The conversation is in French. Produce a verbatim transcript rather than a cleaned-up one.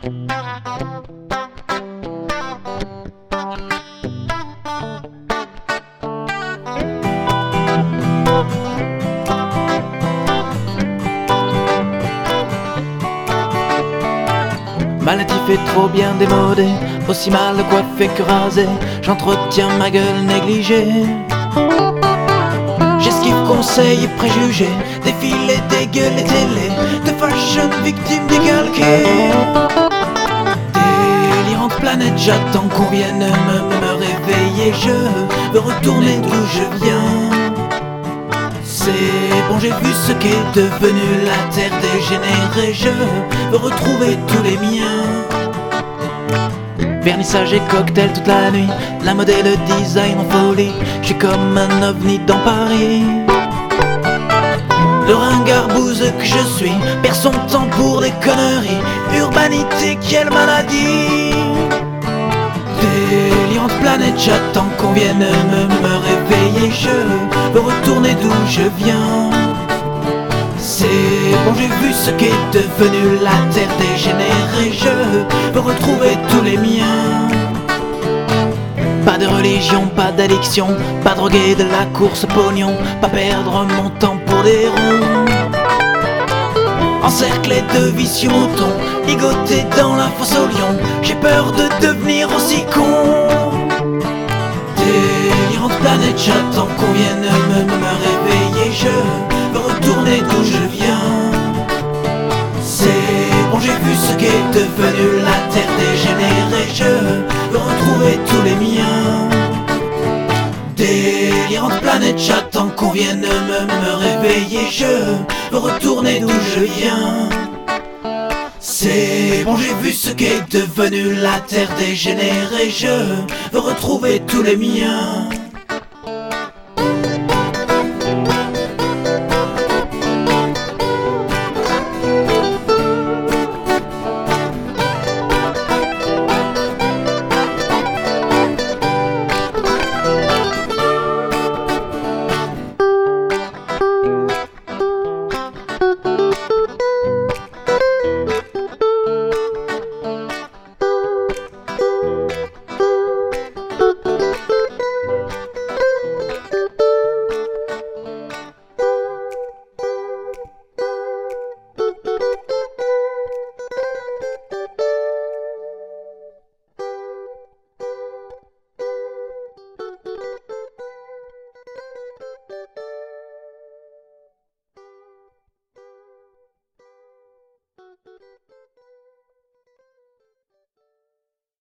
Maladif est trop bien démodé, aussi mal coiffé que rasé, j'entretiens ma gueule négligée. J'esquive conseils et préjugés, défilés, dégueux, les télés, de fashion victimes décalquées. Délirante planète, j'attends qu'on vienne me, me réveiller, je veux retourner d'où je viens. C'est bon, j'ai vu ce qu'est devenu la terre dégénérée, je veux retrouver tous les miens. Vernissage et cocktail toute la nuit, la mode et le design en folie, je suis comme un ovni dans Paris. Le ringard bouse que je suis perd son temps pour des conneries. Urbanité, quelle maladie! Délirante planète, j'attends qu'on vienne me, me réveiller, je veux retourner d'où je viens. C'est bon, j'ai vu ce qu'est devenu la terre dégénérée, je veux retrouver tous les miens. Pas de religion, pas d'addiction, pas droguer de la course pognon, pas perdre mon temps pour des ronds. Encerclé de vicieux moutons, ligoté dans la fosse au lion, j'ai peur de devenir aussi con. Délirante planète, j'attends qu'on vienne me, me réveiller, je veux retourner d'où je viens. C'est bon, j'ai vu ce qu'est devenu la terre dégénérée, je veux retrouver tous les miens. Délirante planète, j'attends qu'on vienne me, me réveiller, je veux retourner d'où je viens. C'est bon, j'ai vu ce qu'est devenu la terre dégénérée, je veux retrouver tous les miens.